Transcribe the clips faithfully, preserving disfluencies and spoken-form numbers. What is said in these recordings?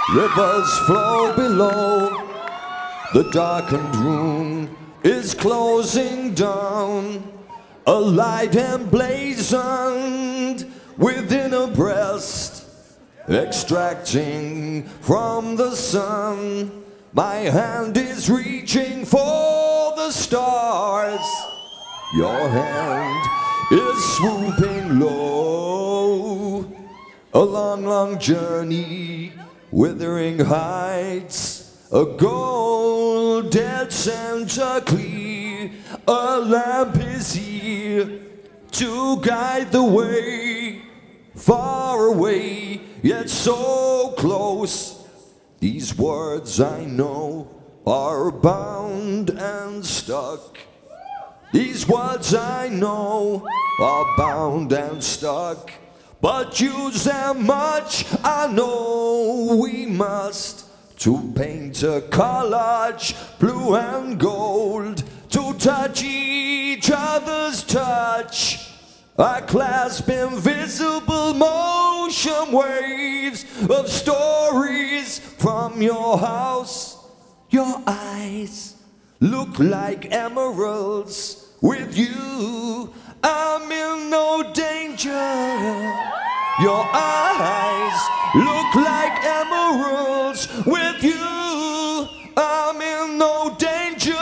Rivers flow below. The darkened room is closing down. A light emblazoned within a breast, extracting from the sun. My hand is reaching for the stars. Your hand is swooping low. A long, long journey, withering heights, a gold dead center clear. A lamp is here to guide the way, far away yet so close. These words I know are bound and stuck. These words I know are bound and stuck. But use them much, I know we must, to paint a collage, blue and gold, to touch each other's touch. I clasp invisible motion waves of stories from your house. Your eyes look like emeralds. With you, I'm in no danger. Your eyes look like emeralds. With you, I'm in no danger.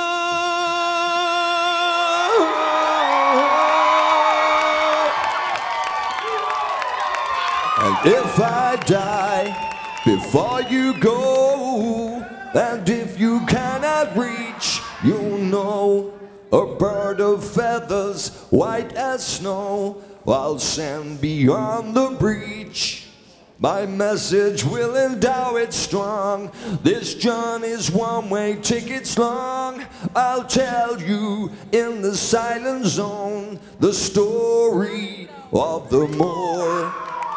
And if I die before you go, and if you cannot reach, you'll know a bird of feathers white as snow I'll send beyond the breach. My message will endow it strong. This journey's one-way tickets long. I'll tell you in the silent zone the story of the moor.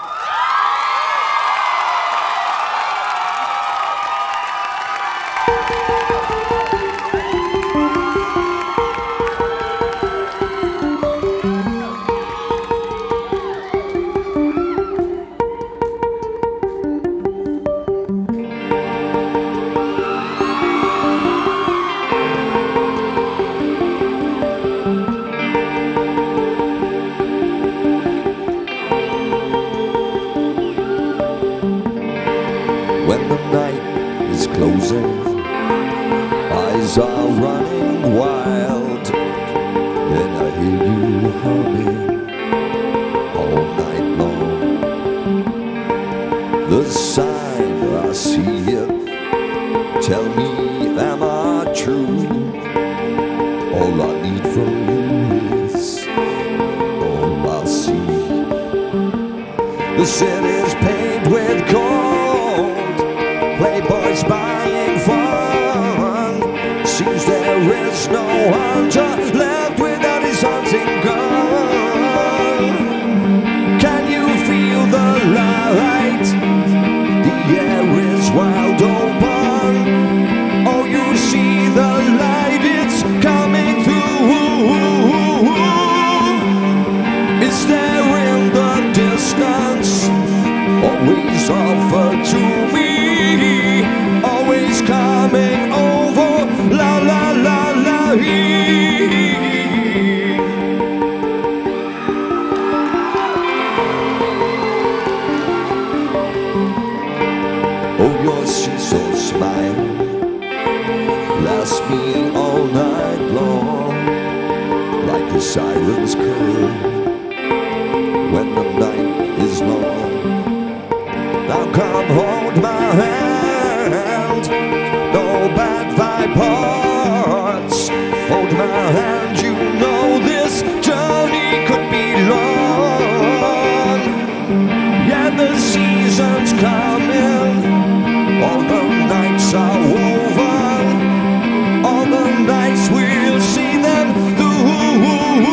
When the night is closing, eyes are running wild, and I hear you humming all night long. The sign I see it, tell me am I true? All I need from you is all I see. The city's paved with gold, playboys buying fun. Seems there is no hunter left without his hunting gun. Can you feel the light? The air is wide open. Oh, you see the light, it's coming through. Is there in the distance always offer to me? Always coming over, la la la la hee. Oh, your seesaw smile lasts me all night long, like a siren's call when the night is long. Now come hold my hand, no bad vibe hearts. Hold my hand, you know this journey could be long. Yeah, the season's coming, all the nights are woven, all the nights we'll see them through.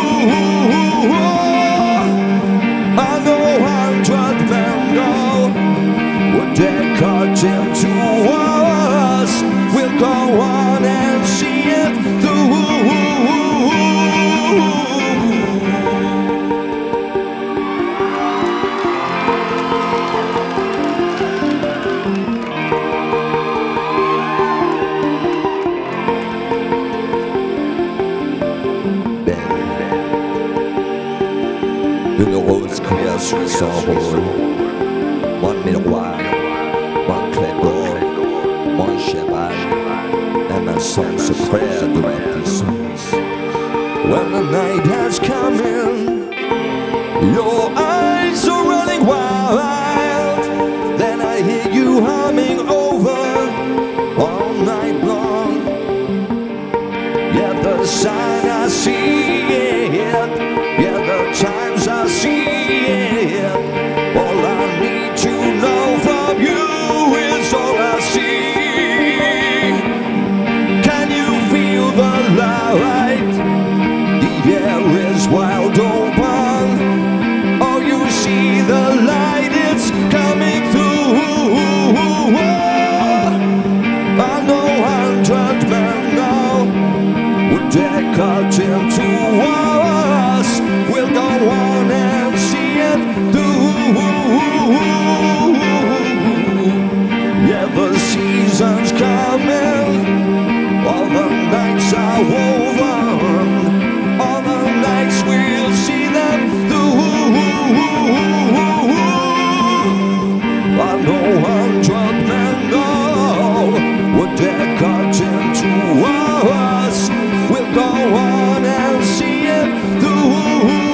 I know hundred men know what they're cut into us. We'll go on and Une rose cuire sur son rôle. Mon miroir, mon clébard, mon cheval, et ma sens secret de ma puissance. When the night has come in, your eyes are running wild. Then I hear you humming over all night long. Yeah, the sign I see it. Yeah, the times I see it. All I need to know from you is all I see. Can you feel the light? The air is wide open. Oh, you see the light, it's coming through. I know hundred men now would dare cut into us. We'll go on and see it through. Yeah, the season's coming. All the nights are woven. All the nights we'll see them through. I know hundred men know what they're cut into us. We'll go on and see it through.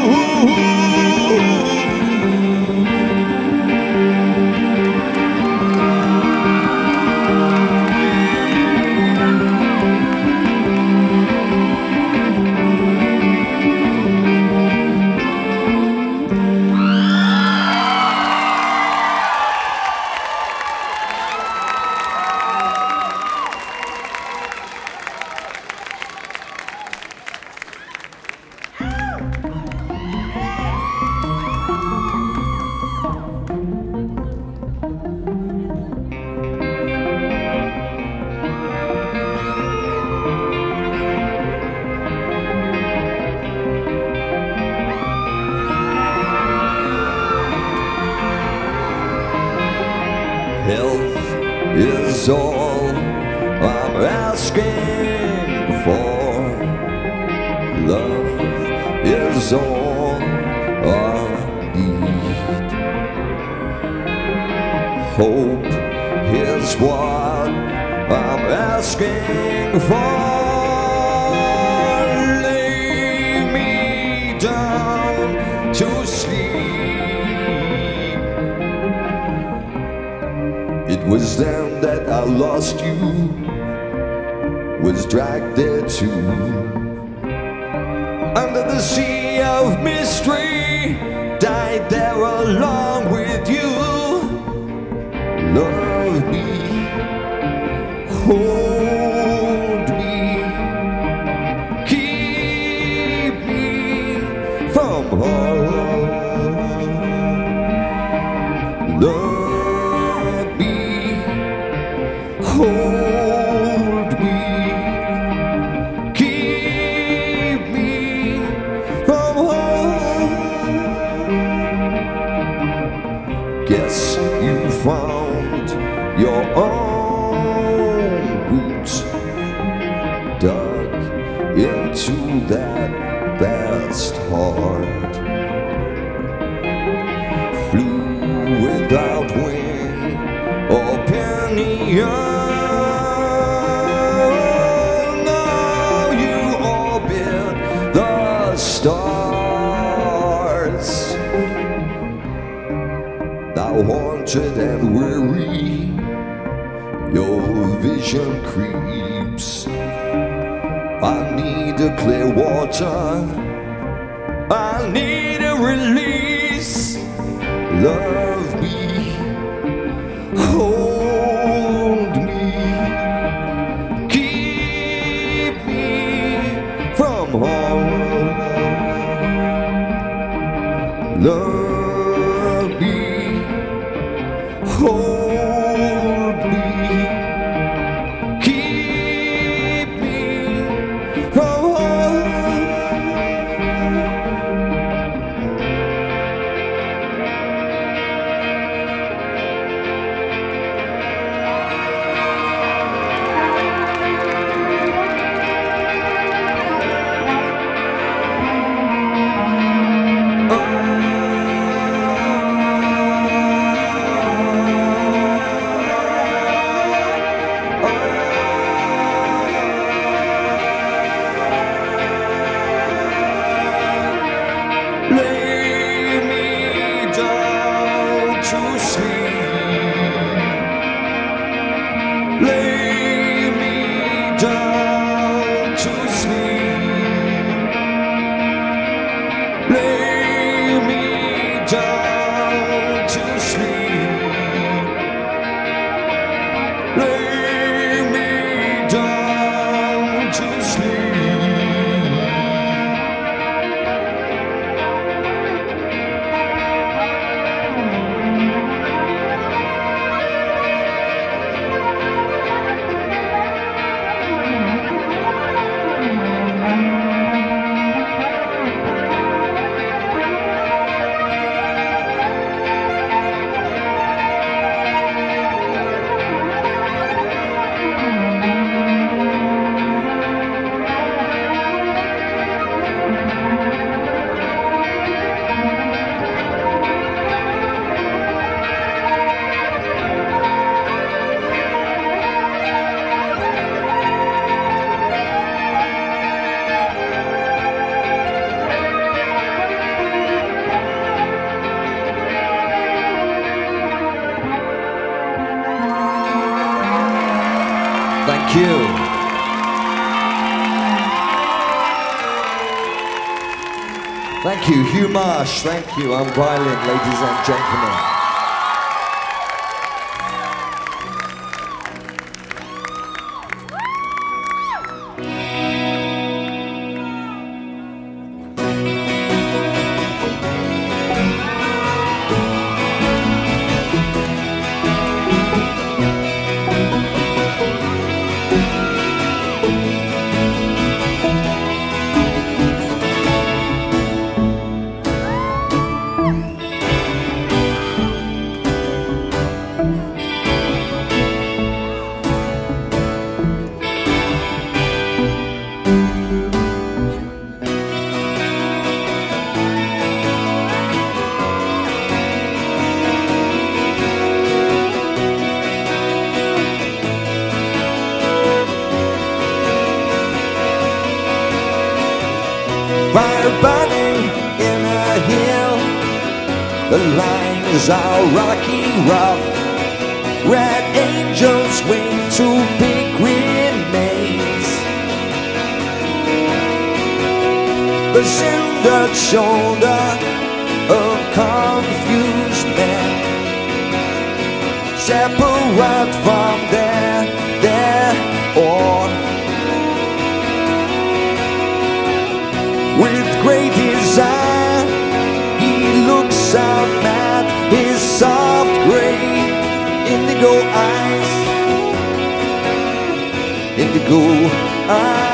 Health is all I'm asking for. Love is all I need. Hope is what I'm asking for. Lay me down to sleep. It was then that I lost you, was dragged there too. Under the sea of mystery, died there along with you. Love me, hold me, keep me from harm. Love me, hold me, keep me from harm. Guess you found your own roots, dug into that vast heart. Flew without wing or pinion. Now you orbit the stars. Now haunted and weary, your vision creeps. I need a clear water, I need a release. Love me, hold me, keep me from harm. Love me, hold me, keep me from harm. Oh. Thank you. Thank you, Hugh Marsh. Thank you. I'm violin, ladies and gentlemen. Fire burning in a hill, the lines are rocky rough. Red angels wing to big grenades. The cindered shoulder of confused men, separate from their, their own. With great desire, he looks out at his soft gray indigo eyes, indigo eyes.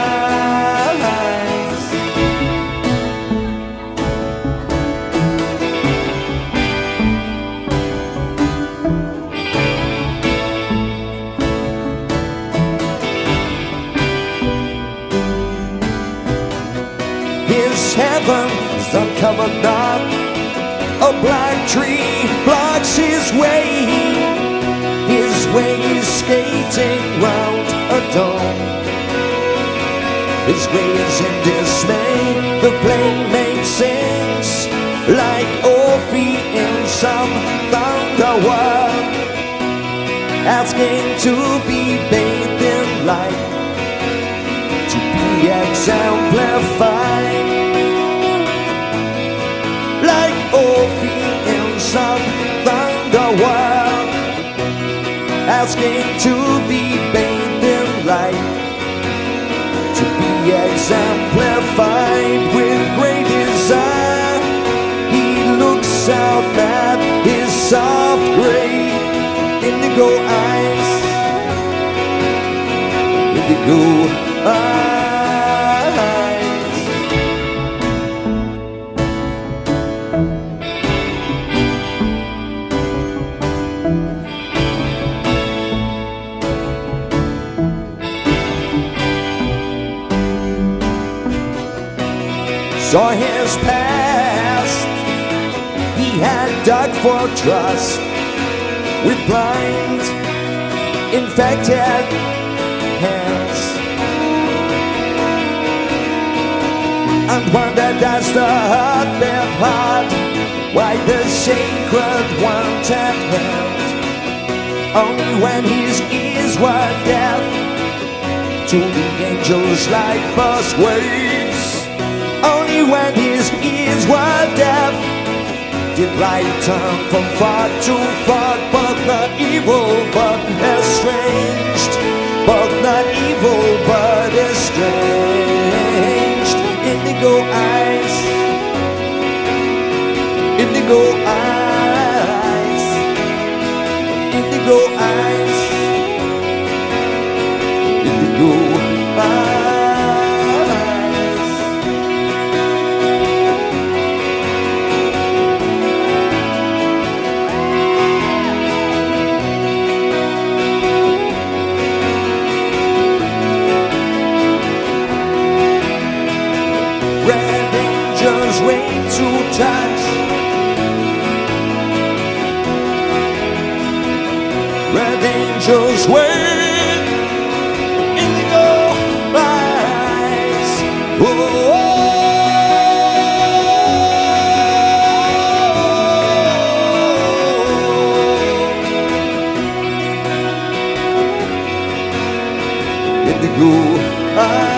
His heaven's uncovered dark, a black tree blocks his way. His way is skating round a dome. His way is in dismay. The playmate sings like Orphe in some thunder world, asking to be bathed in light, to be exemplified. Like Orphe in some thunder world, asking to be bathed in light, to be exemplified. With great desire, he looks out at his soft gray indigo eyes, indigo eyes. Saw his past, he had dug for trust with blind, infected hands, and wondered as the heartbeat heart why the sacred ones had held only when his ears were deaf to the angels like bus waves. Only when his ears were deaf did light turn from far to far, but not evil, but estranged, but not evil, but estranged. Indigo eyes, indigo eyes, indigo eyes, indigo eyes. Red angels wait to touch, red angels wait, indigo eyes. Oh, oh, oh. with you. Ah.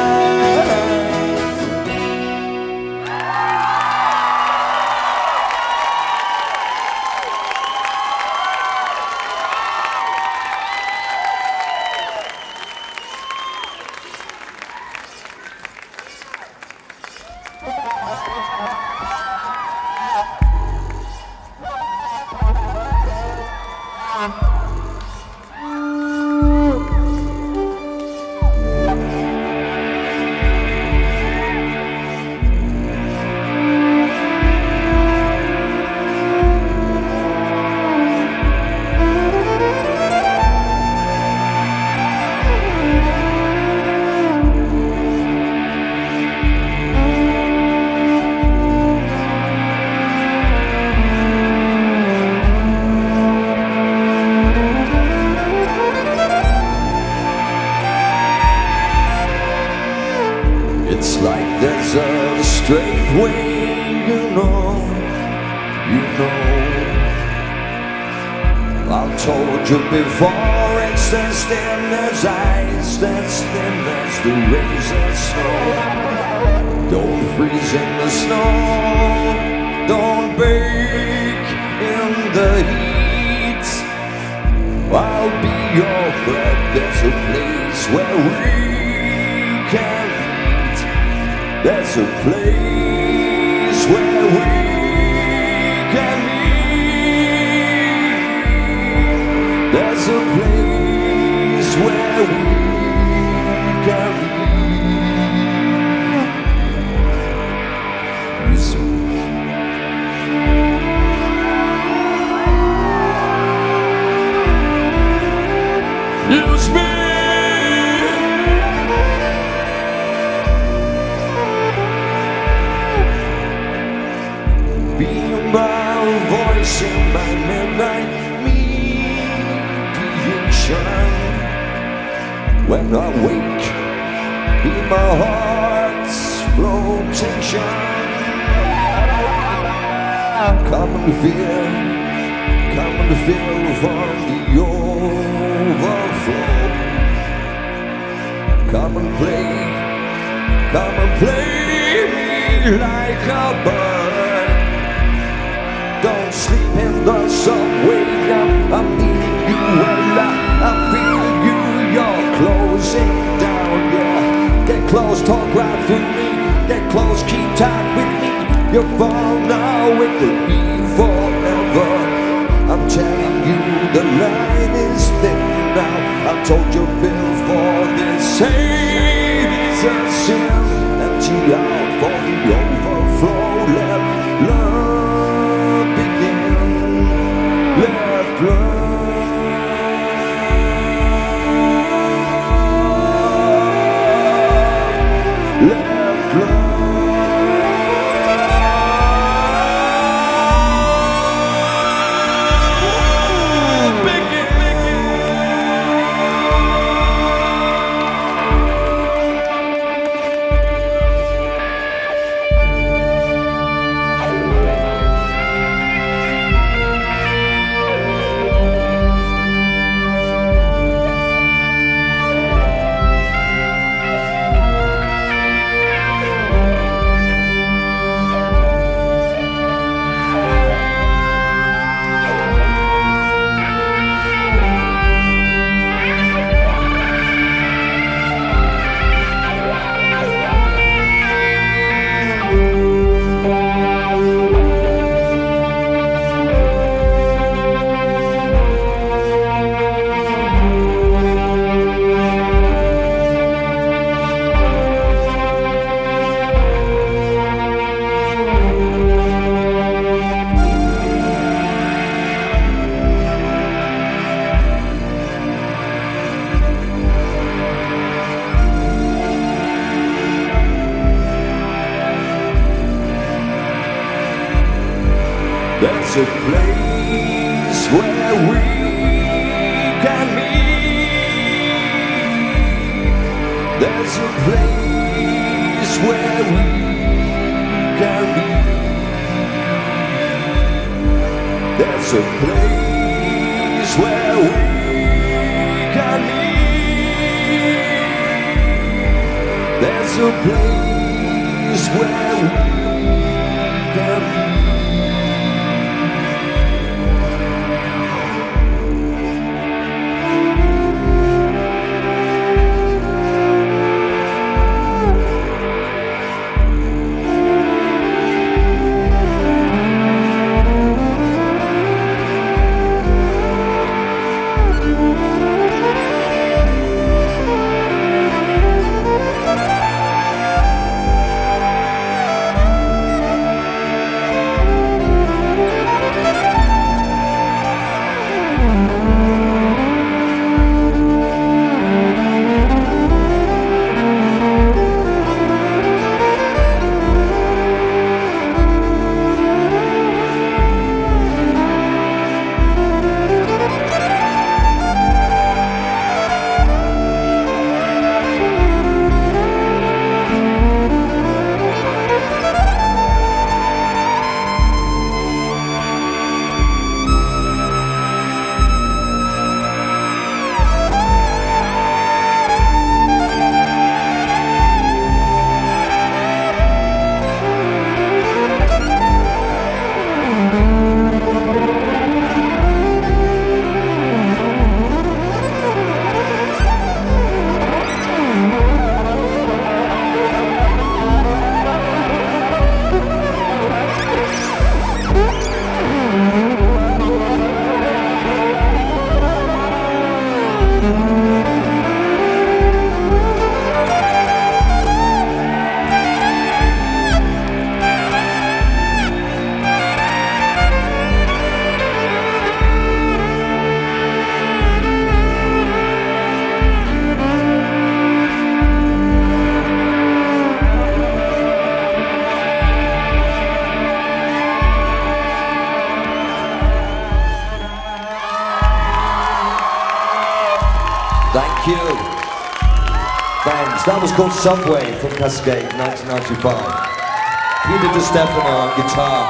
It's like there's a straight way, you know, you know. I've told you before, it's as thin as ice, as thin as the razor snow. Don't freeze in the snow, don't bake in the heat. I'll be your friend, there's a place where we can. There's a place where we can meet. There's a place where we can meet. Use me. Use me. Voice in my midnight mediation. When I wake, be my heart's flotation. Come and feel, come and feel from the overflow. Come and play, come and play me like a bird. Don't sleep in the subway, I'm, I'm needing you a lot. I feel you, you're closing down, yeah. Get close, talk right through me. Get close, keep tight with me. You're far now, it could be forever. I'm telling you, the line is thin now. I told you before, this hate is a sin. Empty out for the overflow, let love. Left love, left love. There's a place where we can meet. There's a place where we can be. There's a place where we can meet. There's a place where we can Thank you. Thanks. That was called Subway from Cascade, nineteen ninety-five. Peter DiStefano on guitar.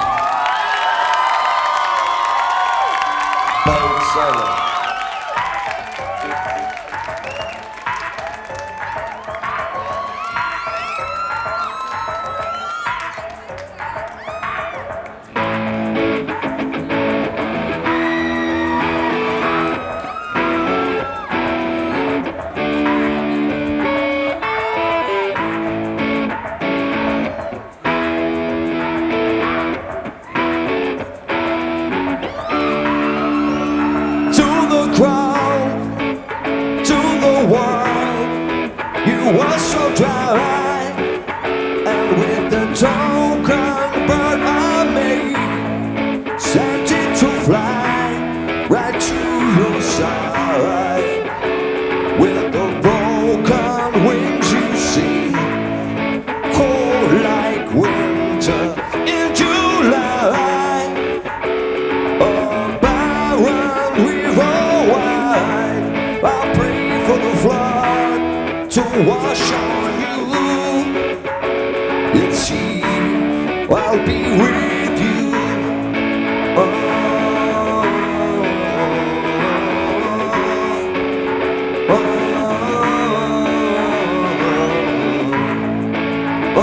Bold solo. Crowd to the world, you were so dry, and with the token bird I made, sent it to fly right to your side. With the broken wings you see, cold like winter in July. A barren river wide, I pray for the flood to wash on you. It's here, I'll be with you. Oh, oh, oh,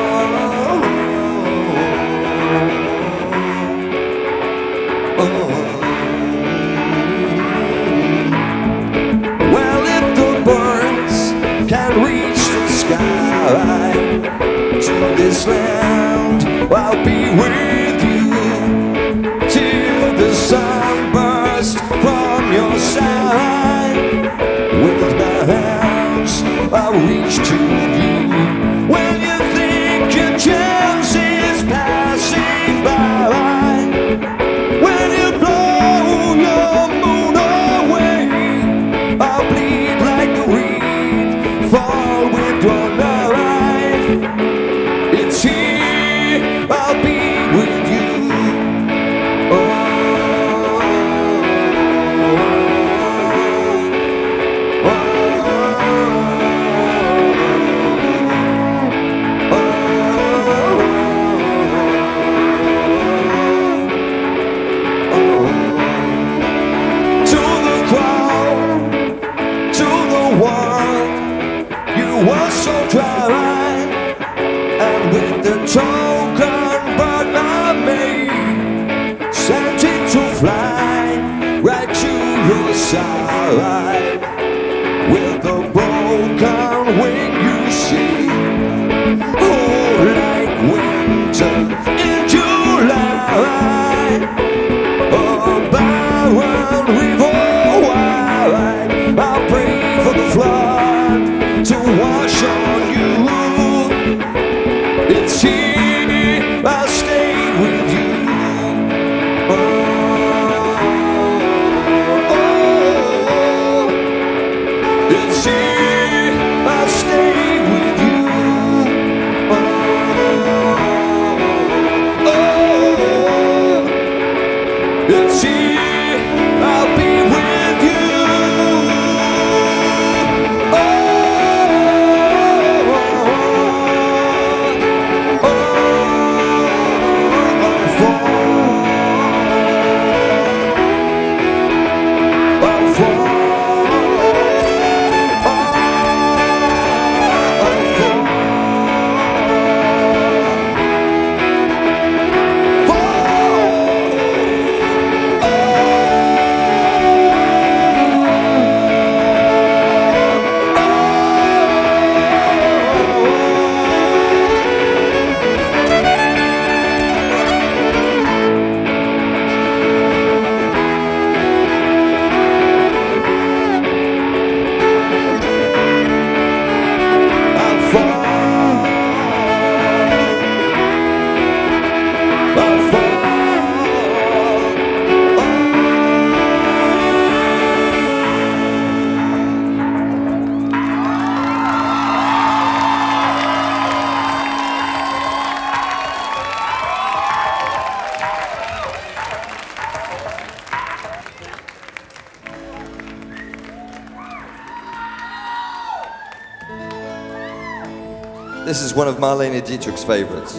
oh, oh. Can reach the sky to this land, I'll be with you till the sun bursts from your side. With my hands I'll reach to you when you think your chance is passing by. When you blow your moon away, I'll bleed like the reed, fall with your life. It's here, I'll be with you. Oh, oh, oh, oh. was so dry, and with the token bird I made, sent it to fly right to your side. With a broken wing you see, oh, like winter in July, a barren river wide. I pray for the flood to wash on you. It's here I stay with you. Oh, oh, it's here I stay with you. Oh, oh, it's here I'll be with you. This is one of Marlene Dietrich's favorites.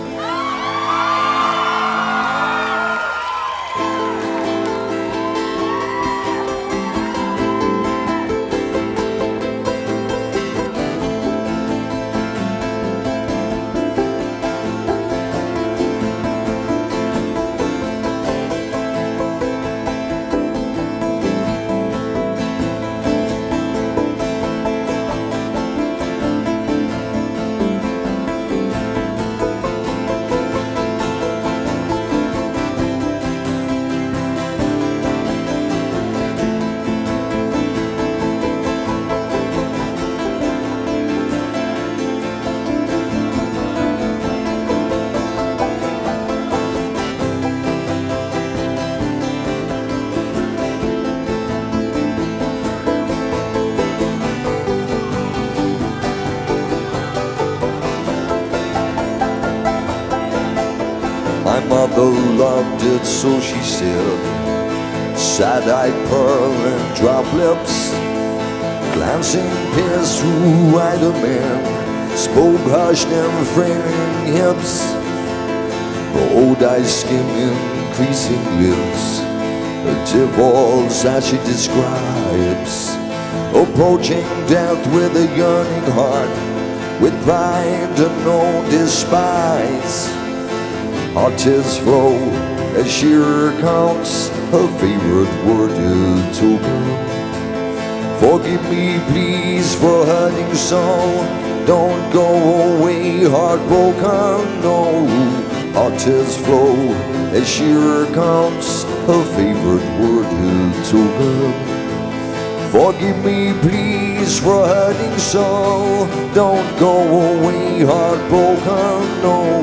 My mother loved it, so she said, sad-eyed pearl and drop lips, glancing peers through wider men, spoke hushed and framing hips, old eyes skimming creasing lips, a divorce that she describes, approaching death with a yearning heart, with pride and no despise. Her tears flow as she recounts her favorite word to her. Forgive me please for hurting so, don't go away heartbroken, no. Her tears flow as she recounts her favorite word to her. Forgive me please for hurting so, don't go away heartbroken, no.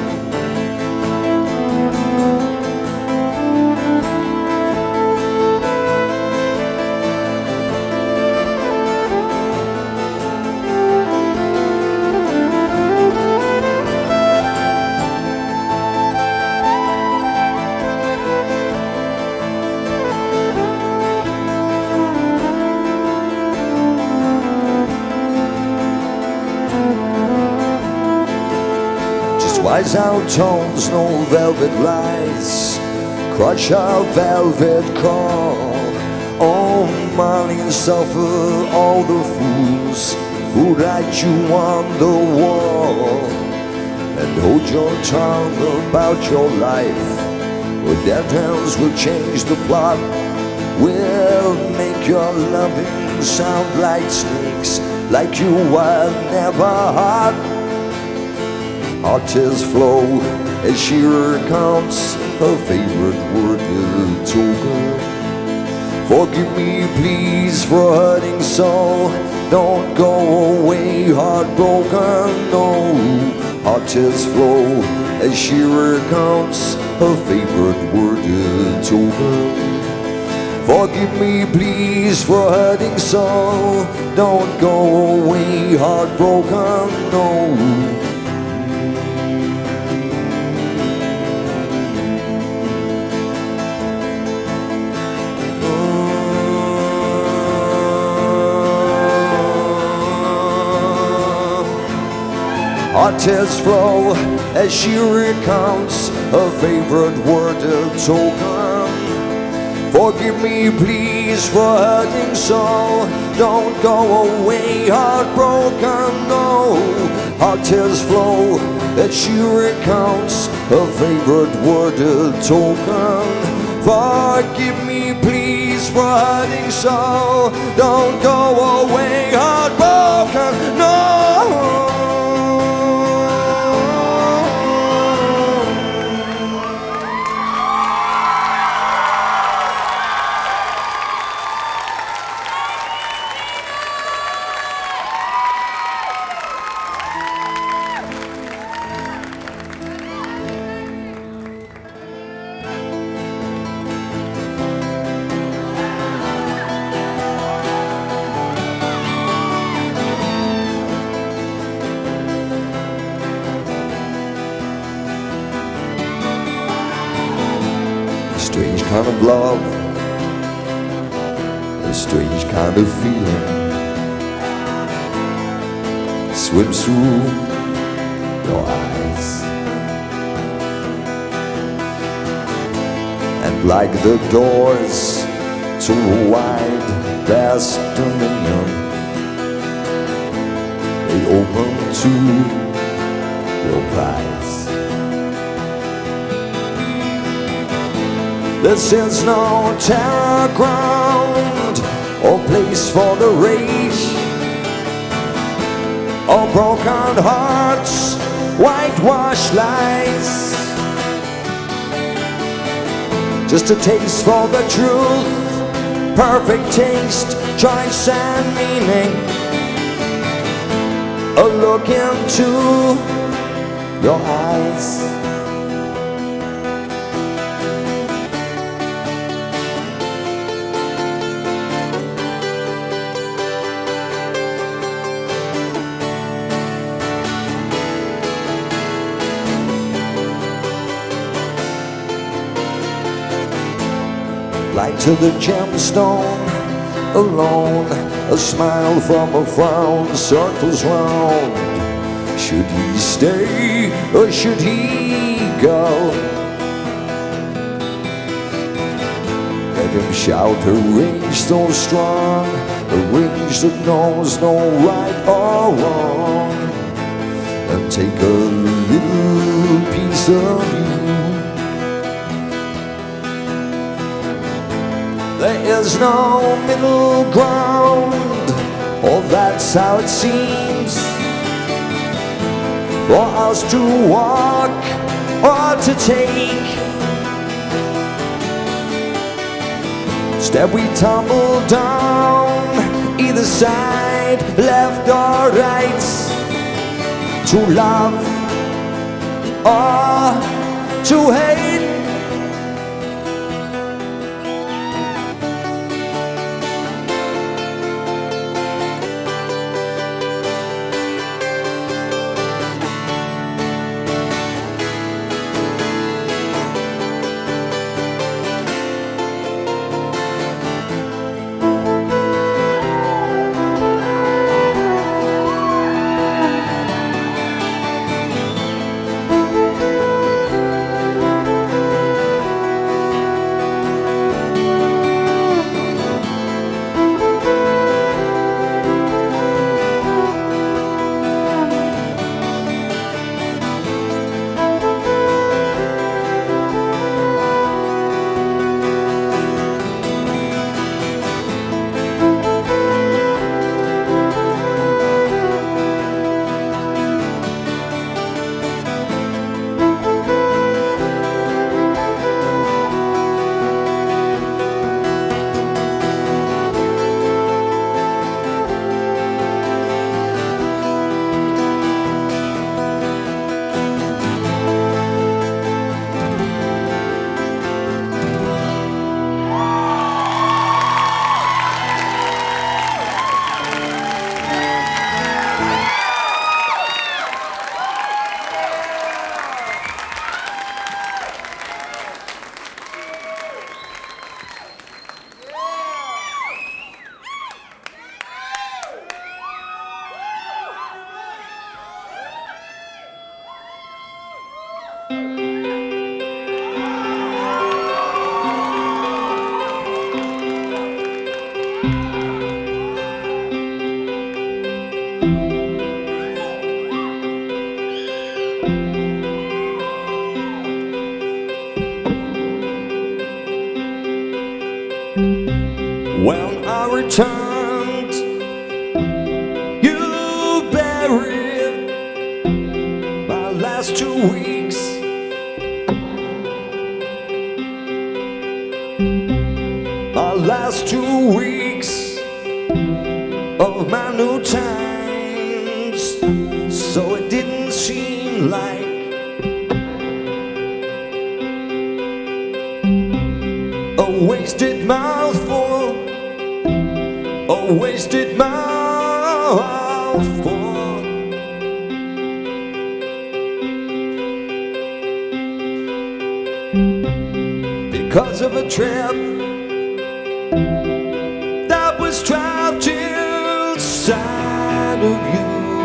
Wise out tones, no velvet lies, crush our velvet call. Oh, Molly, suffer all the fools who write you on the wall, and hold your tongue about your life. Well, dead hands will change the plot, will make your loving sound like snakes, like you were never hot. Our tears flow as she recounts her favorite word to her. Forgive me please for hurting so, don't go away heartbroken, no. Our tears flow as she recounts her favorite word to her. Forgive me please for hurting so, don't go away heartbroken, no. Our tears flow as she recounts her favorite word of token. Forgive me please for hurting so, don't go away heartbroken, no. Our tears flow as she recounts her favorite word of token. Forgive me please for hurting so, don't go away heartbroken, no. Strange kind of love, a strange kind of feeling swims through your eyes, and like the doors to a wide vast dominion, they open to your prize. This is no terror ground or place for the rage, or broken hearts, whitewashed lies. Just a taste for the truth, perfect taste, choice and meaning. A look into your eyes. Light to the gemstone, alone, a smile from a frown circles round. Should he stay or should he go? Let him shout a rage so strong, a rage that knows no right or wrong, and take a little piece of you. There is no middle ground, or that's how it seems, for us to walk or to take. Instead we tumble down, either side, left or right, to love or to hate. When I returned, you buried my last two weeks. My last two weeks of my new times. So it didn't seem like a wasted mouthful, a wasted mouthful. Because of a trip that was trapped inside of you.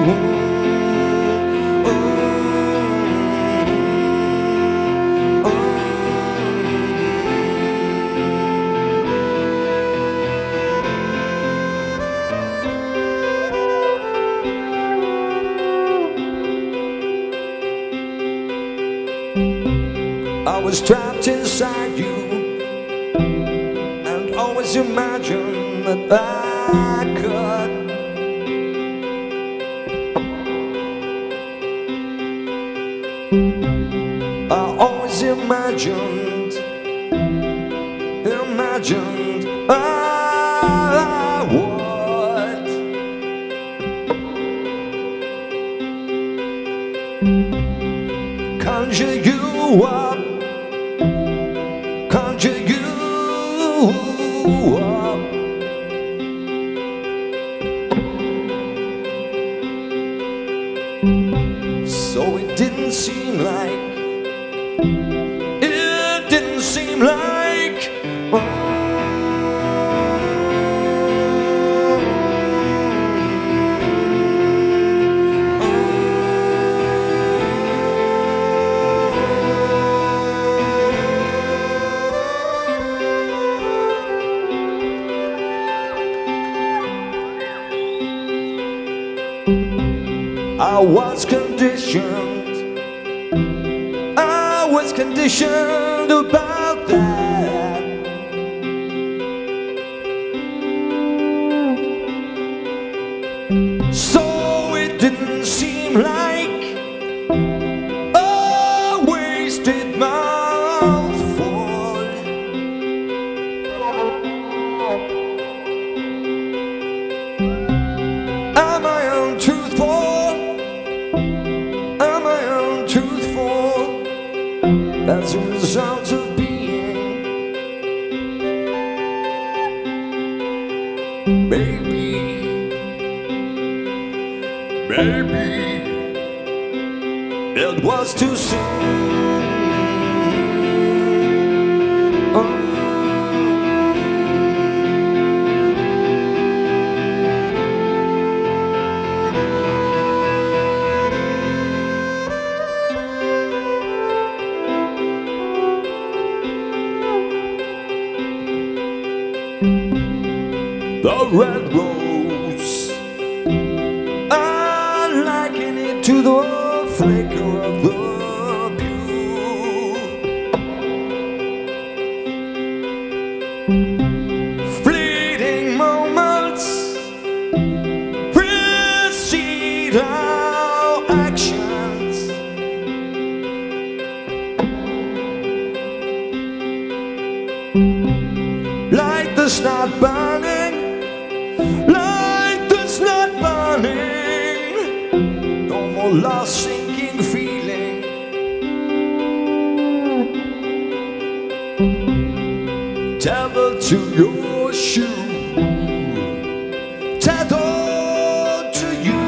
I was trapped inside you and always imagined that I could I always imagined, imagined I would conjure you up, conjure you up. So it didn't seem like, it didn't seem like oh. I was conditioned, I was conditioned about that. So it didn't seem like a wasted mouthful. Am I untruthful? As a result of being, baby, baby, it was too soon. Oh. The red rose, I liken it to the flicker of the pew. Fleeting moments precede our actions. Like the snot burning, like the snot burning, no more lost sinking feeling. Tethered to your shoe, tethered to you.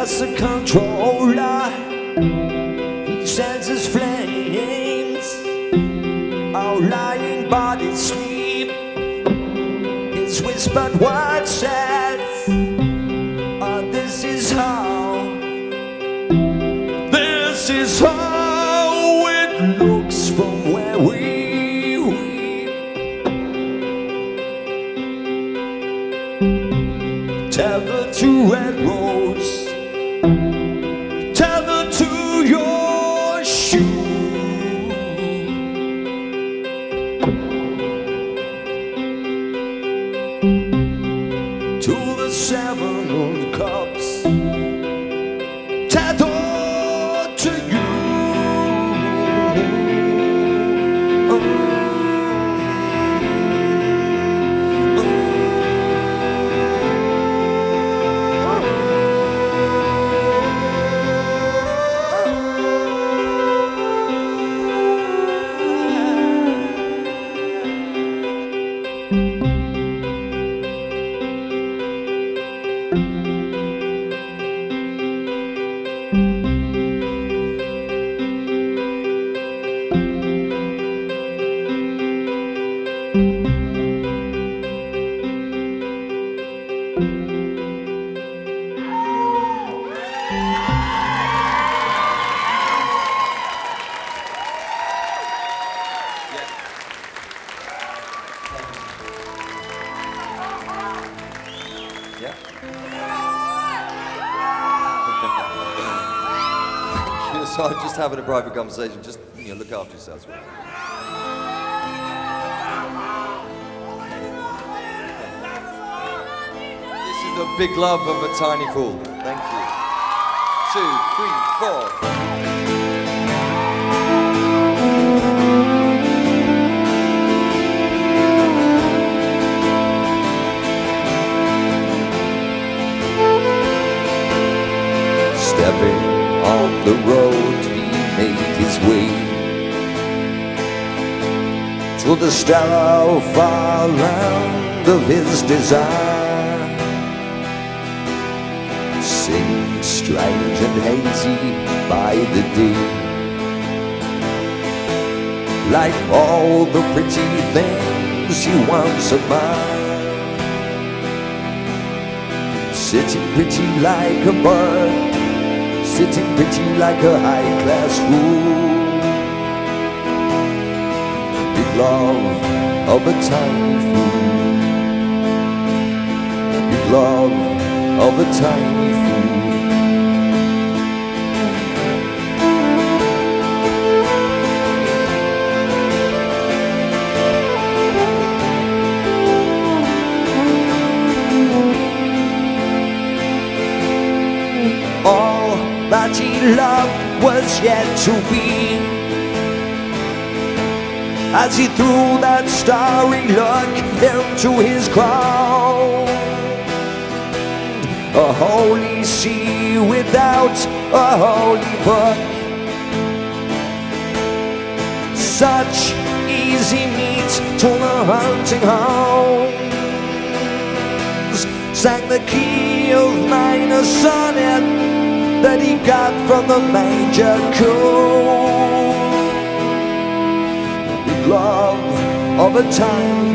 just a controller. He sends his flames. Our lying bodies sleep. His whispered word says, oh, this is how, this is how it looks from where we weep. Tethered to red rose, tethered to your shoe. To the seven of cups, tethered to you. Yeah. Thank you. So I'm just having a private conversation. Just, you know, look after yourselves. This is the big love of a tiny fool. Thank you. Two, three, four. Stepping on the road, he made his way to the sterile far land of his desire. Singing strange and hazy by the day, like all the pretty things he once admired. Sitting pretty like a bird, sitting pretty like a high-class fool. Big love of a tiny fool. Big love of a tiny fool. All that he loved was yet to be, as he threw that starry look into his crowd. A holy sea without a holy book, such easy meat to the hunting hounds. Sang the key of minor sonnet that he got from the major cool. Big love of a tiny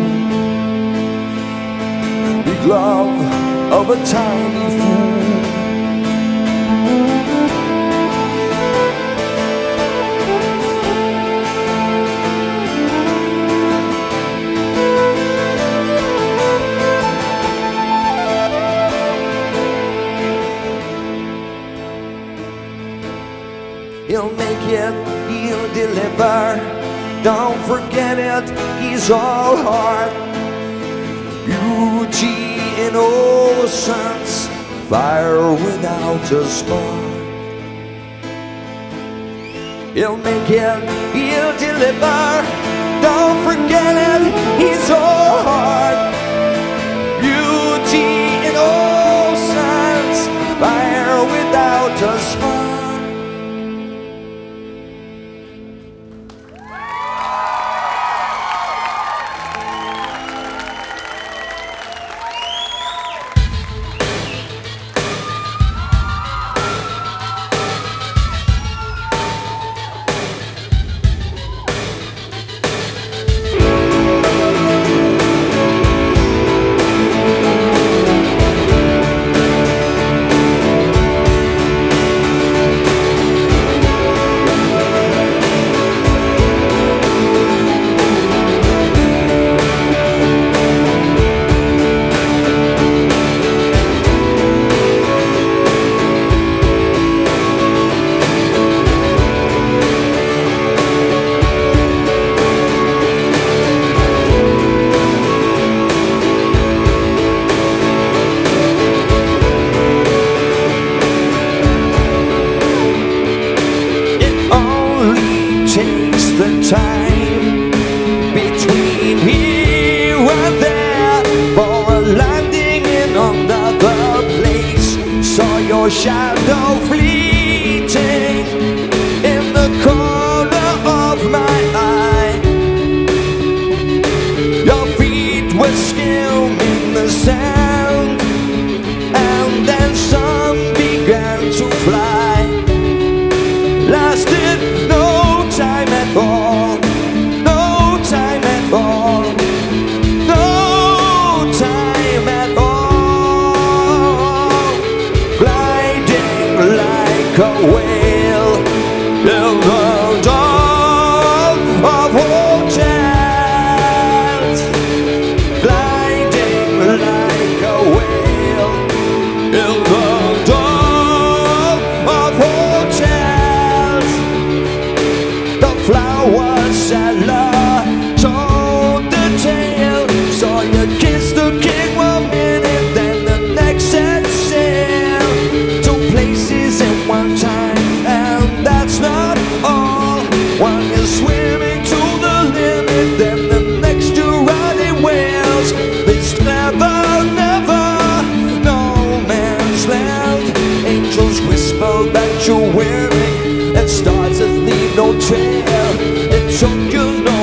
fool. Big love of a tiny fool. He'll make it, he'll deliver. Don't forget it, he's all heart. Beauty innocence, fire without a spark. He'll make it, he'll deliver. Don't forget it, he's all heart. Beauty innocence, fire without a spark. shadow fleeting in the corner of my eye. Your feet were skimming the sand, and then sun began to fly. Lasted no time at all, no time at all, no time at all. Gliding like a whale in the dawn of hotels. Gliding like a whale in the dawn of hotels. The flower seller told the tale. Saw you kiss the king one minute, then the next set sail. Two places in one time, and that's not all. One is swimming to the limit, then the next you're running whales. This never, never, no man's land. Angels whisper that you're wearing, and stars that leave no trail. It took you no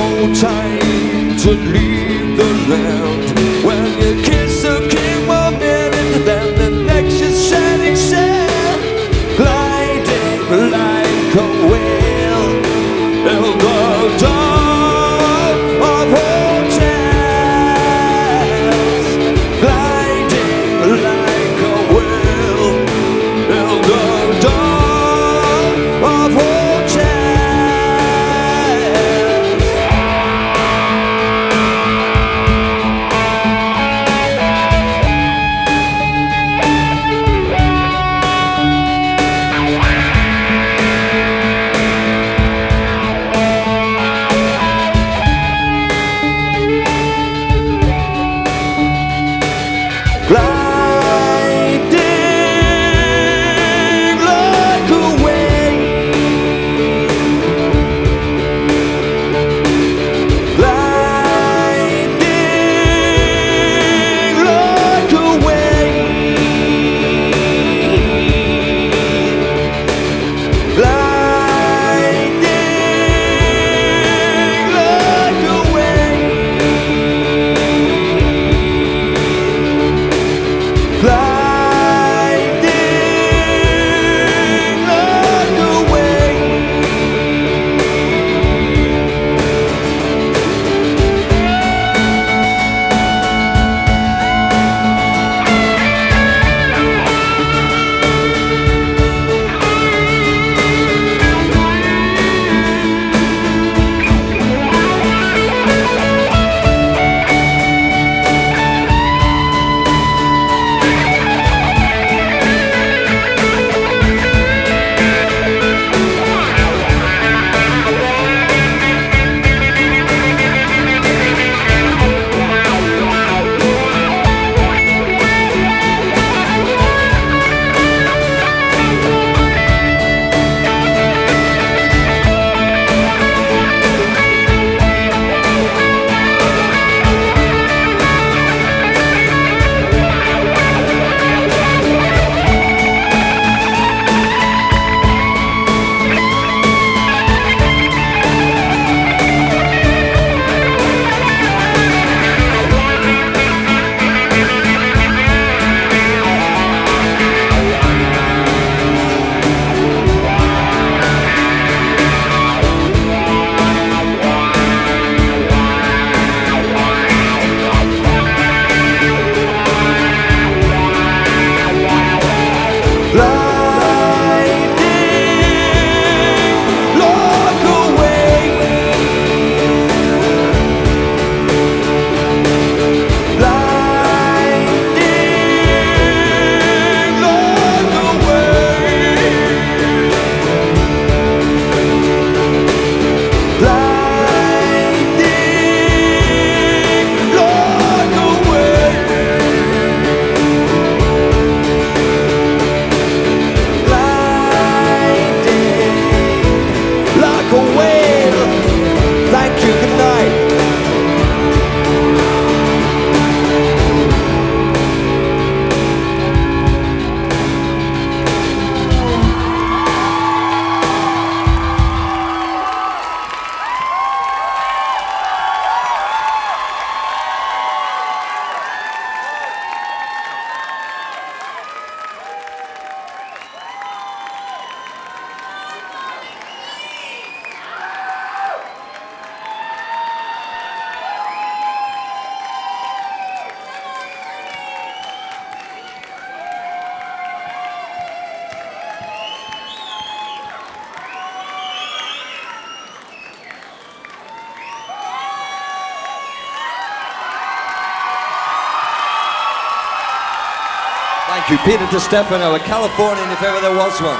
Thank you, Peter DiStefano, a Californian if ever there was one.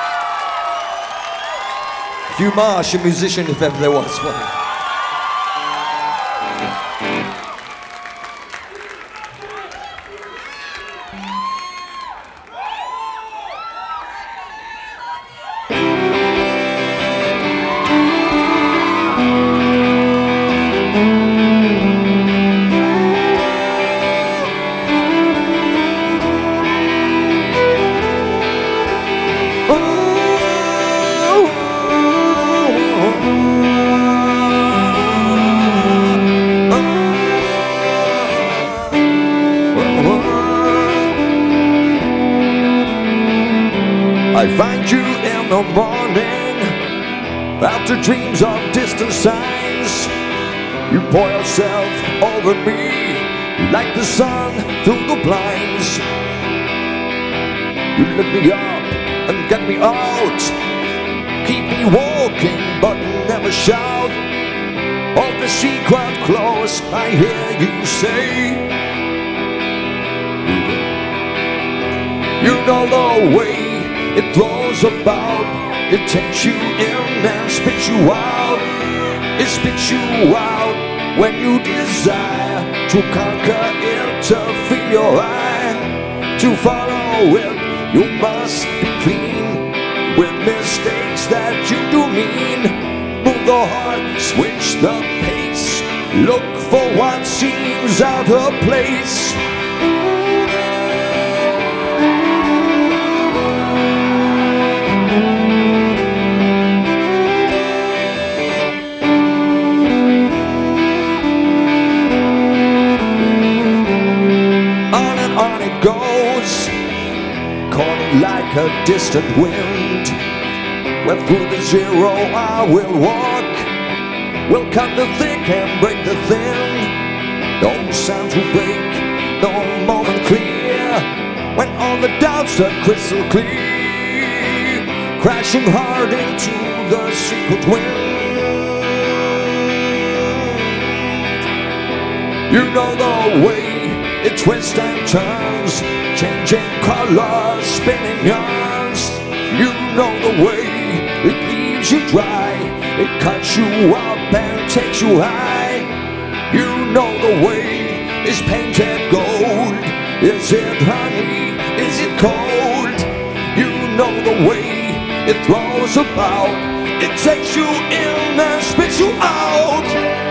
Hugh Marsh, a musician if ever there was one. I find you in the morning, after dreams of distant signs. You pour yourself over me, like the sun through the blinds. You lift me up and get me out, keep me walking but never shout. All the secret close, I hear you say. You know the way it throws about, it takes you in and spits you out. It spits you out when you desire to conquer it, to feel your eye. To follow it, you must be clean with mistakes that you do mean. Move the heart, switch the pace, look for what seems out of place. On it goes, calling like a distant wind. Where through the zero I will walk, will cut the thick and break the thin. No sound to break, no moment clear, when all the doubts are crystal clear, crashing hard into the secret wind. You know the way it twists and turns, changing colors, spinning yarns. You know the way it leaves you dry, it cuts you up and takes you high. You know the way it's painted gold. Is it honey? Is it cold? You know the way it throws about, it takes you in and spits you out.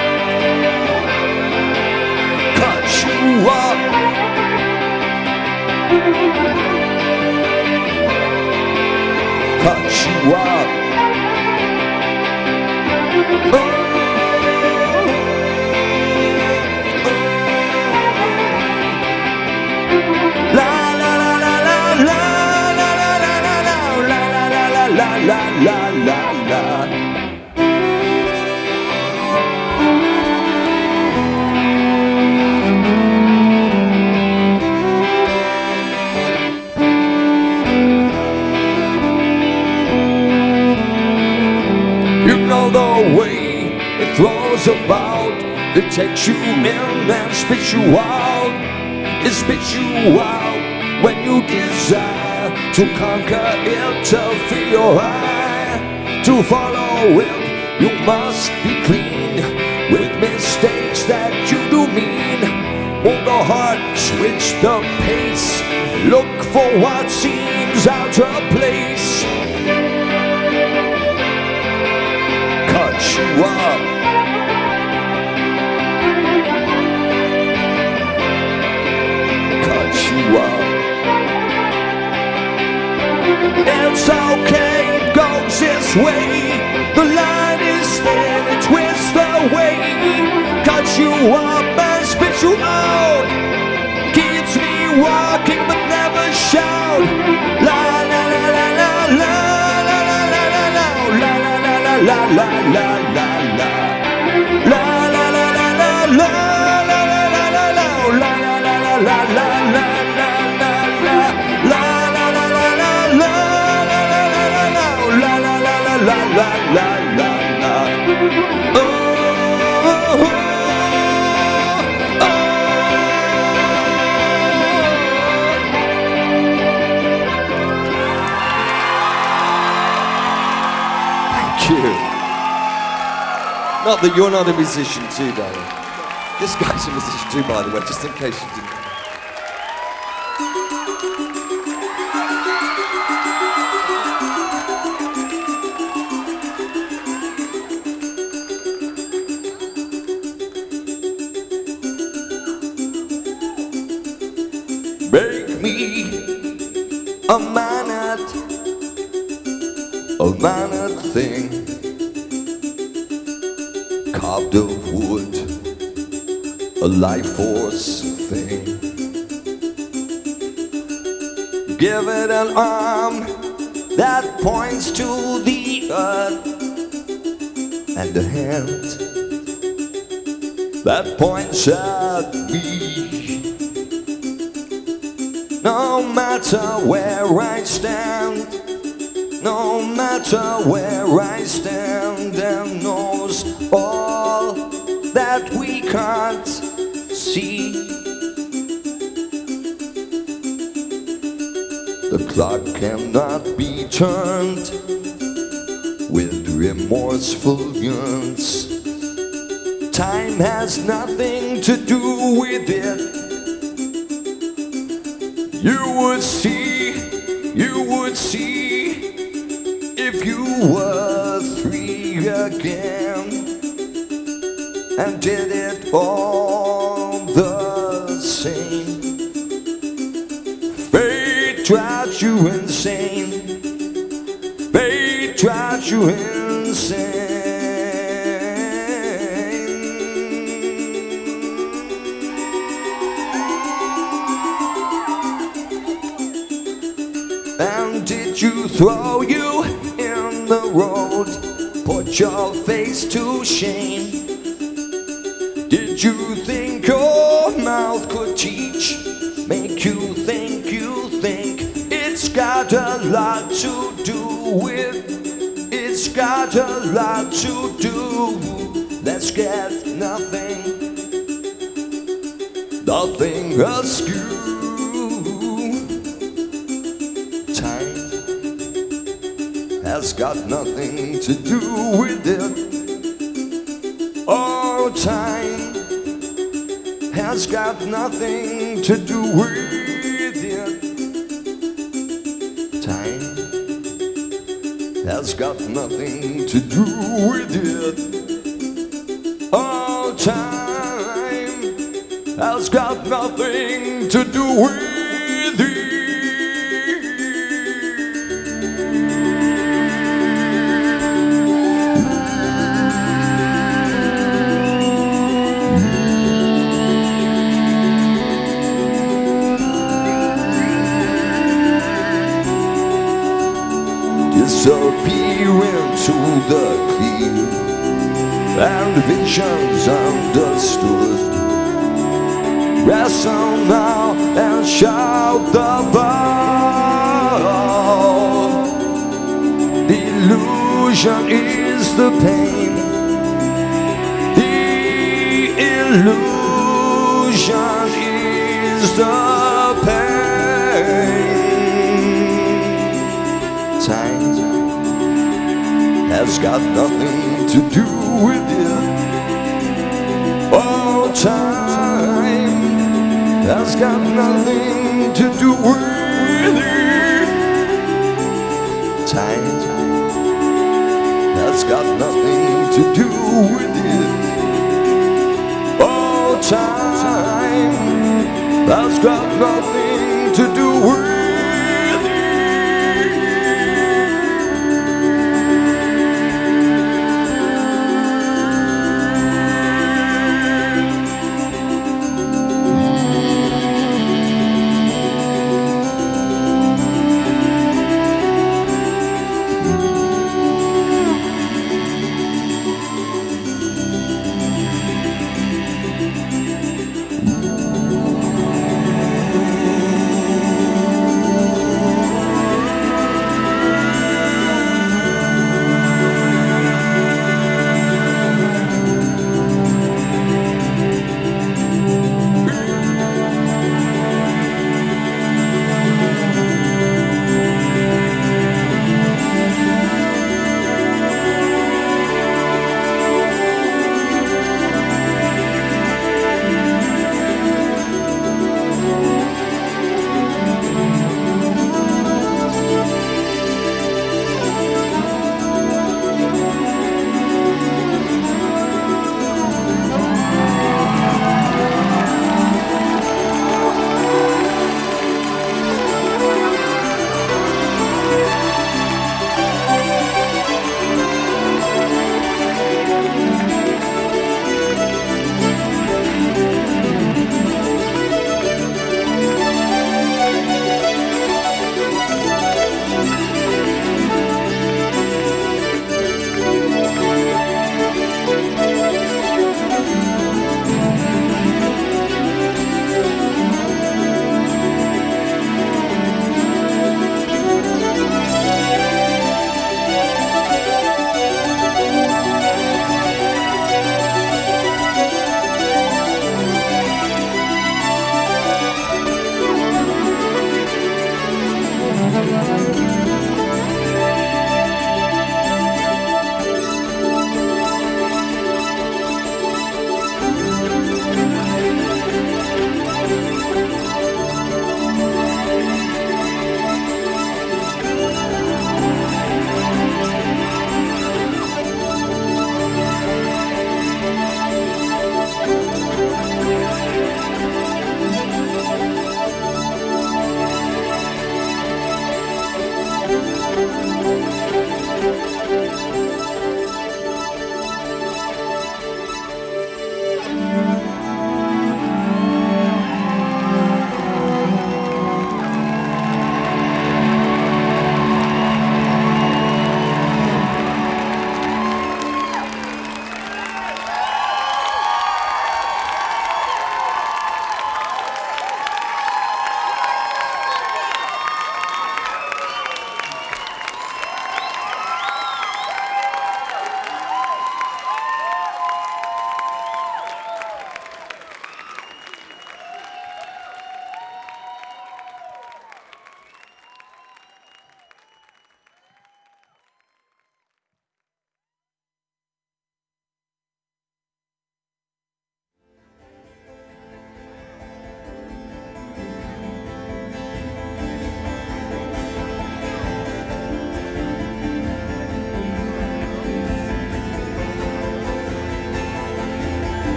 Cuts you up, cuts you up. Oh, oh. La la la la la la la la la la la la la la la la. The way it throws about, it takes you in and spits you out. It spits you out when you desire to conquer it, to feel your eye. To follow it, you must be clean with mistakes that you do mean. Move the heart, switch the pace, look for what seems out of place. Cut you up, cut you up. It's okay, it goes this way. The line is thin, it twists away. Cut you up and spits you out, keeps me walking but never shout. La la la la la la la la la la la la la la la la la. Not that you're not a musician too, darling. This guy's a musician too, by the way, just in case you didn't. Make me a minute, a minute thing, carved of wood, a life force thing. Give it an arm that points to the earth, and a hand that points at me. No matter where I stand, no matter where I stand, and knows all that we can't see. The clock cannot be turned with remorseful yearns. Time has nothing to do with it. You would see, you would see, if you were free again and did it all the same. Fate drives you insane. Fate drives you insane. And did you throw you in the road, put your face to shame? Did you think your mouth could teach, make you think you think? It's got a lot to do with, it's got a lot to do. Let's get nothing, nothing askew. Time has got nothing to do with it. Oh, time has got nothing to do with it. Time has got nothing to do with it. Oh, time has got nothing to do with it. Disappear into the clear, and visions understood. Wrestle now and shout the ball. The illusion is the pain. The illusion is the pain. Time has got nothing to do with it. Oh, time has got nothing to do with it. Time has got nothing to do with it. Oh, time has got nothing to do with it.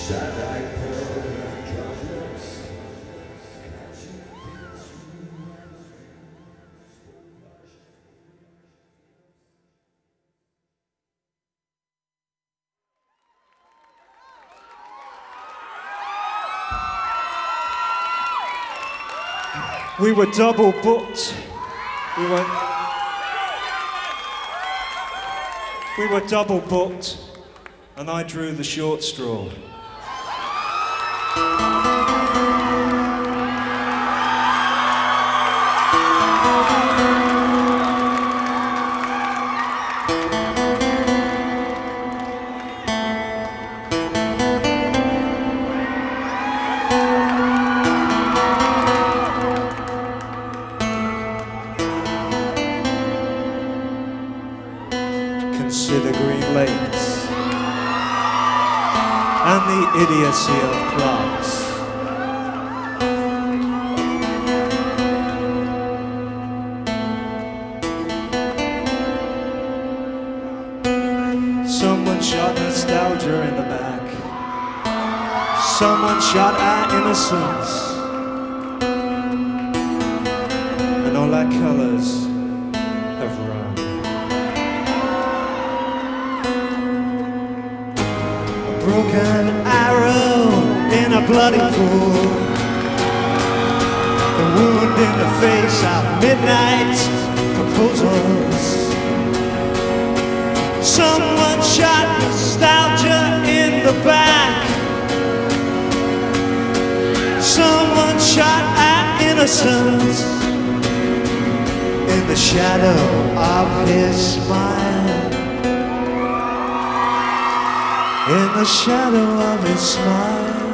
We were double booked. We were, we were double booked, and I drew the short straw. Consider Green Lakes and the idiocy of clubs. Someone shot nostalgia in the back. Someone shot our innocence. And all our colors have run. Broken arrow in a bloody pool. The wound in the face of midnight proposals. Someone shot nostalgia in the back. Someone shot our innocence in the shadow of his smile. In the shadow of his smile.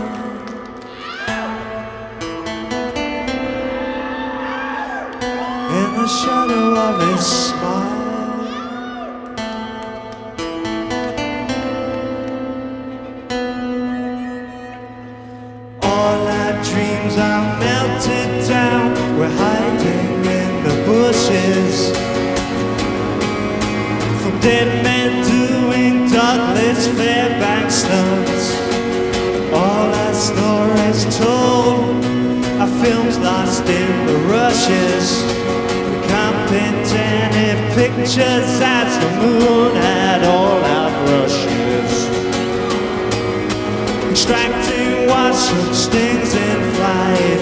In the shadow of his smile. All our dreams are melted down. We're hiding in the bushes from dead men doing Douglas Fairbanks stunts. All our stories told, our films lost in the rushes. We can't paint any pictures as the moon had all our brushes. Extracting wasps from stings in flight.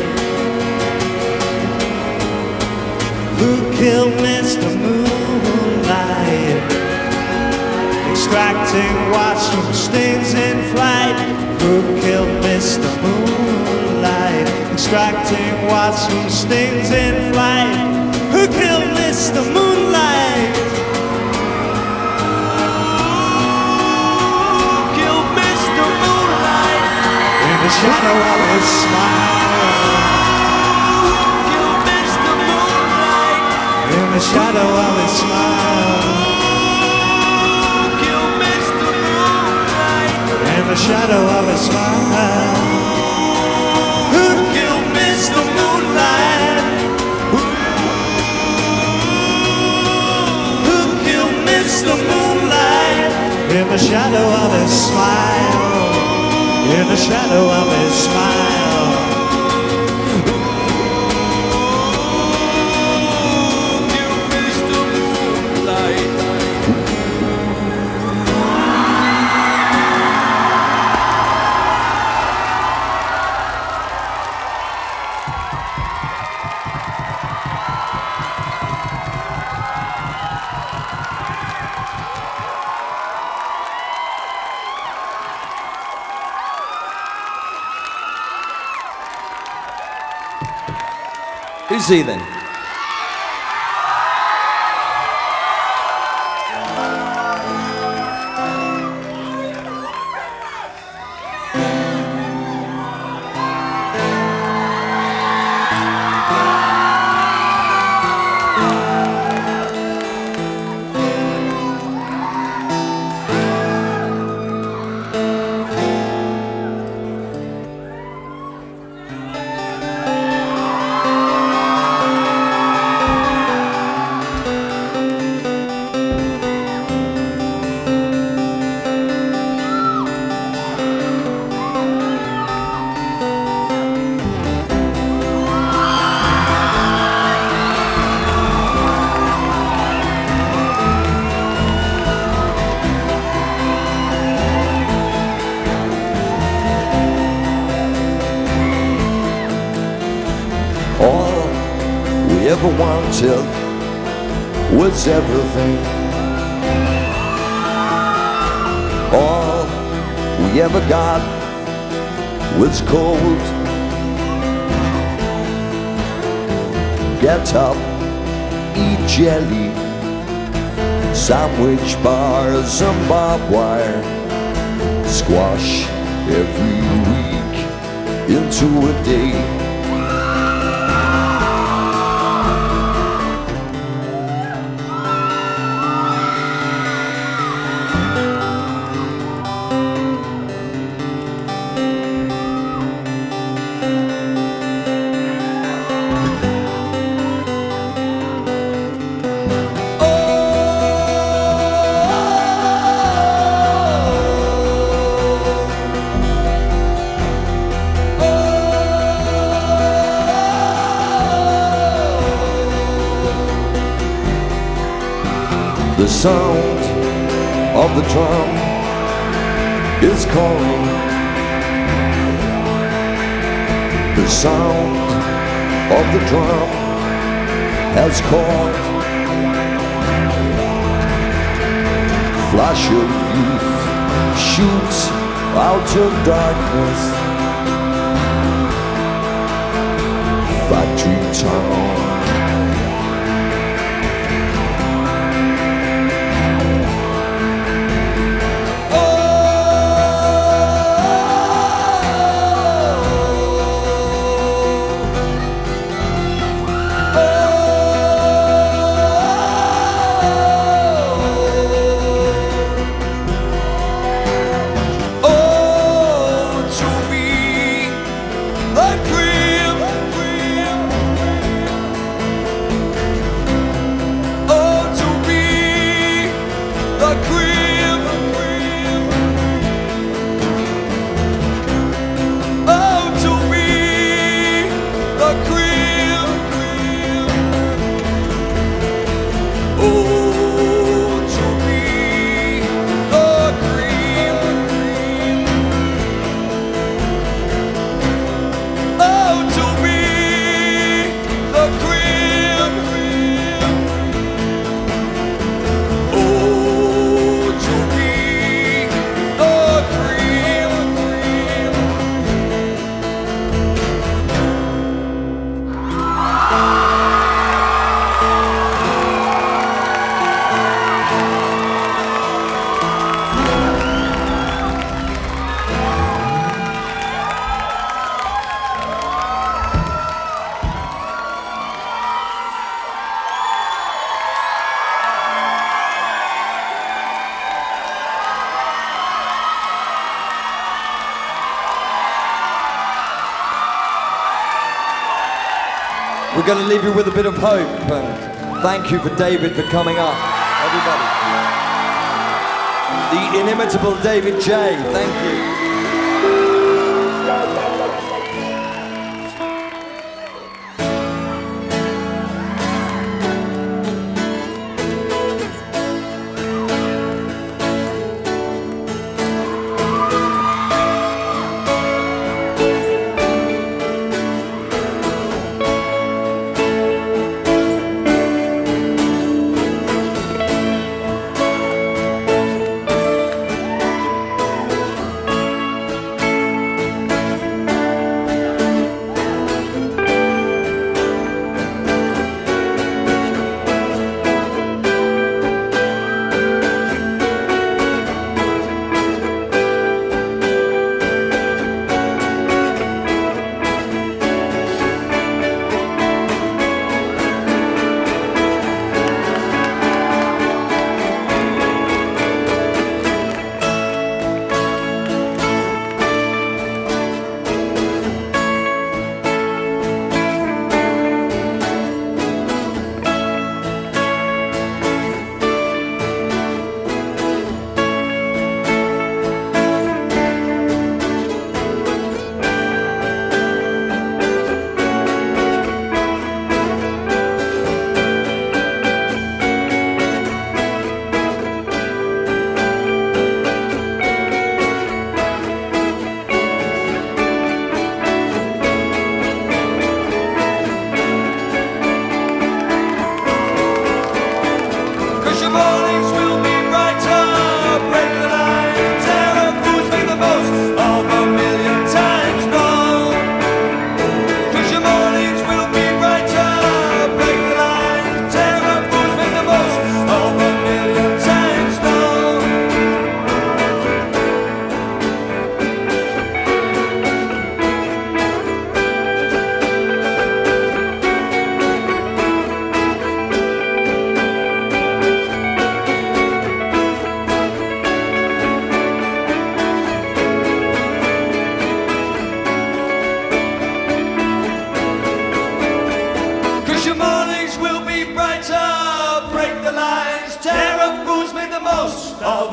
Who killed Mister Moonlight? Extracting wasps from stings in flight. Who killed Mister Moonlight? Extracting wasps from stings in flight. Who killed Mister Moonlight? Who killed Mister Moonlight? In the shadow of his smile. Who killed Mister Moonlight? In the shadow of his smile. In the shadow of a smile. Who killed Mister Moonlight? Who killed Mister Moonlight? In the shadow of his smile. In the shadow of his smile. Who killed Mister Moonlight? Who's he then? ever wanted was everything. All we ever got was cold. Get up, eat jelly, sandwich bars and barbed wire. Squash every week into a day. The sound of the drum is calling. The sound of the drum has called. Flash of youth shoots out of darkness. Factory town. We're going to leave you with a bit of hope, and thank you for David for coming up, everybody. The inimitable David J, thank you.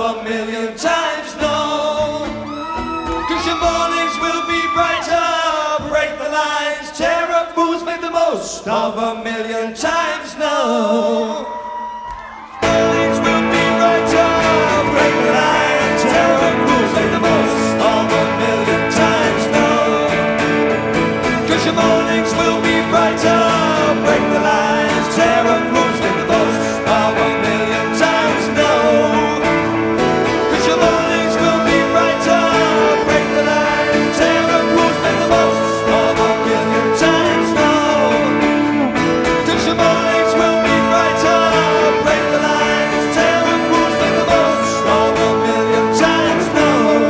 a million times no. Cause your mornings will be brighter. Break the lines, tear up rules, make the most of a million times no. Mornings will be brighter. Break the lines, tear up rules, make the most of a million times no. Cause your mornings will be brighter. Break the lines, tear up rules, make the most of a million times no. Cause your mornings will be brighter. Break the lines, tear up rules, make the most of a million times no. Cause your mornings will be brighter. Break the lines, tear up rules, make the most of a million times no.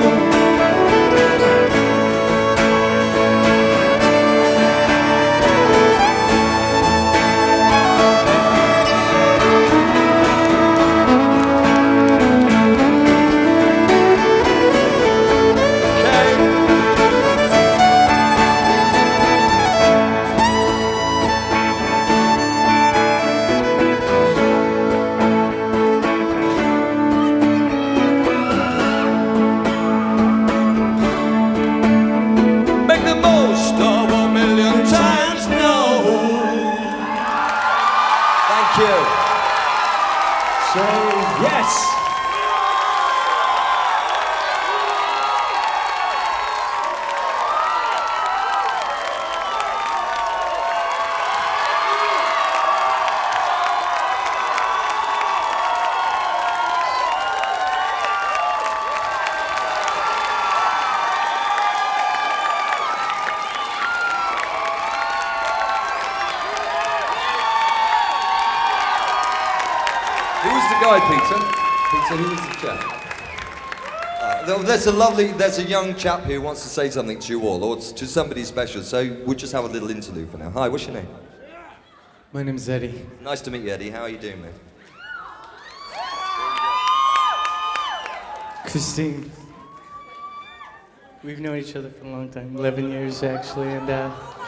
Make the most of a million times no. Thank you. So, yes. Who was the guy, Peter? Peter, who was the chap? Uh, there's a lovely, there's a young chap who wants to say something to you all, or to somebody special, so we'll just have a little interlude for now. Hi, what's your name? My name's Eddie. Nice to meet you, Eddie. How are you doing, man? Christine. We've known each other for a long time, eleven years actually, and uh,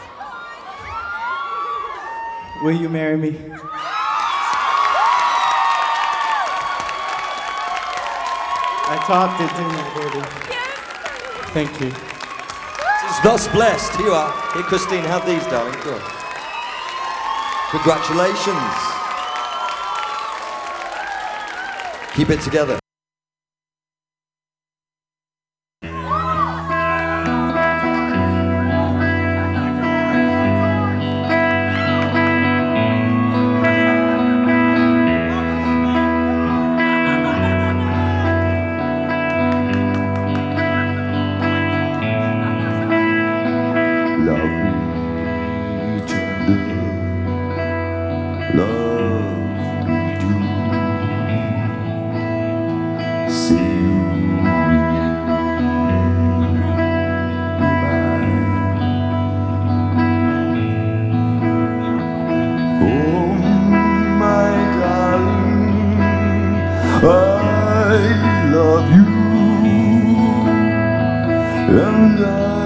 will you marry me? I talked it, didn't I, baby? Yes! Thank you. It's thus blessed. Here you are. Here, Christine, have these, darling. Good. Congratulations. Keep it together. Love me tender, love me do. Say you will be mine. Oh, my darling, I love you, and I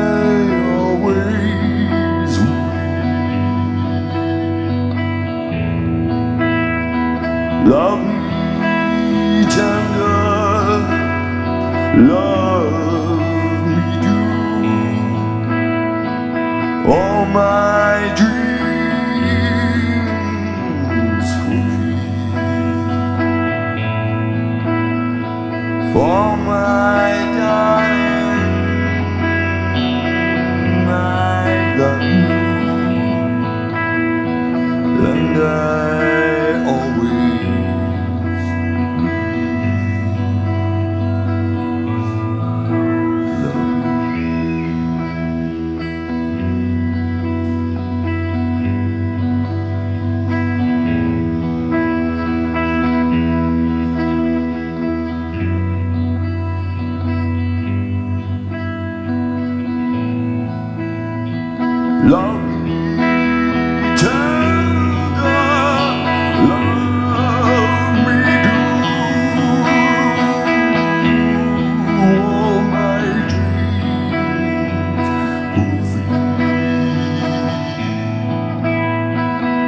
love me tender, love me do. All my dreams fulfill. For my darling, I love you, and I always love me tender, love me do. All my dreams fulfill.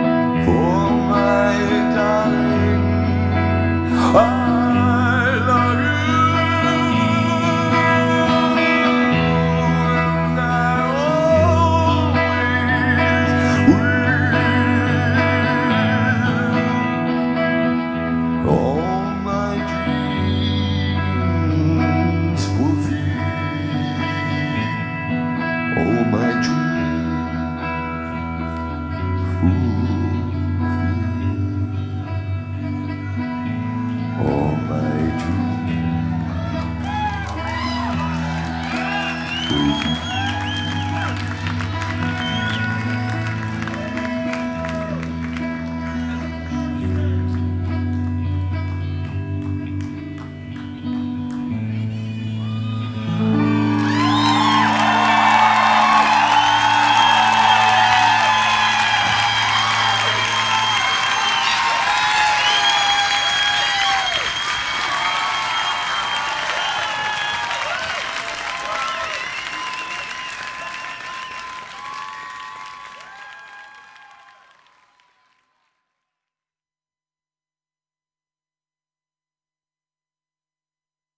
For my darling, I love Peace.